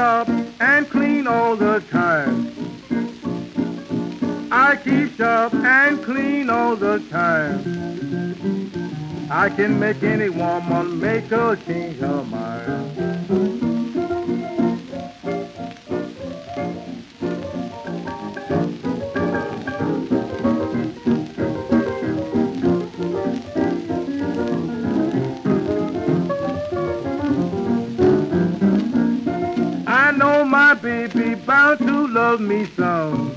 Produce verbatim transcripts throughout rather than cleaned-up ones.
sharp and clean all the time. I keep sharp and clean all the time. I can make any woman make her change her mind. I know my baby bound to love me some.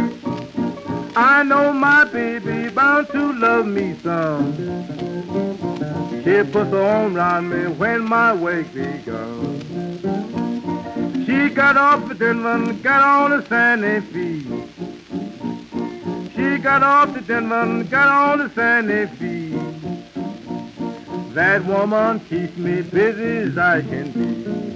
I know my baby bound to love me some. She puts her arm around me when my wake begun. She got off the Denver, got on the sandy feet. She got off the Denver, got on the sandy feet. That woman keeps me busy as I can be.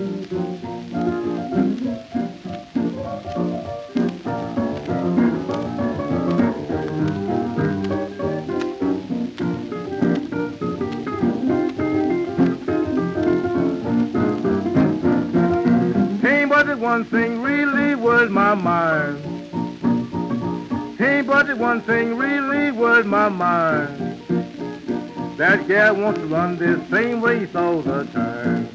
But one thing really worried my mind. Hey, but the one thing really worried my mind. That gal wants to run this same race all the time.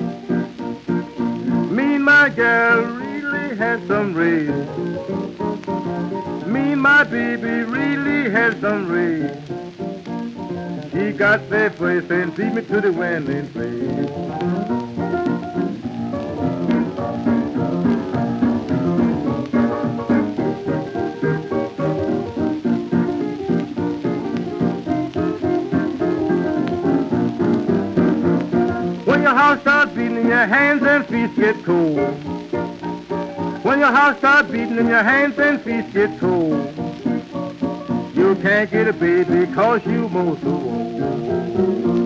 Me and my gal really had some race. Me and my baby really had some race. She got there first and beat me to the winning place. When your heart starts beating and your hands and feet get cold. When your heart starts beating and your hands and feet get cold. You can't get a baby cause you most so old.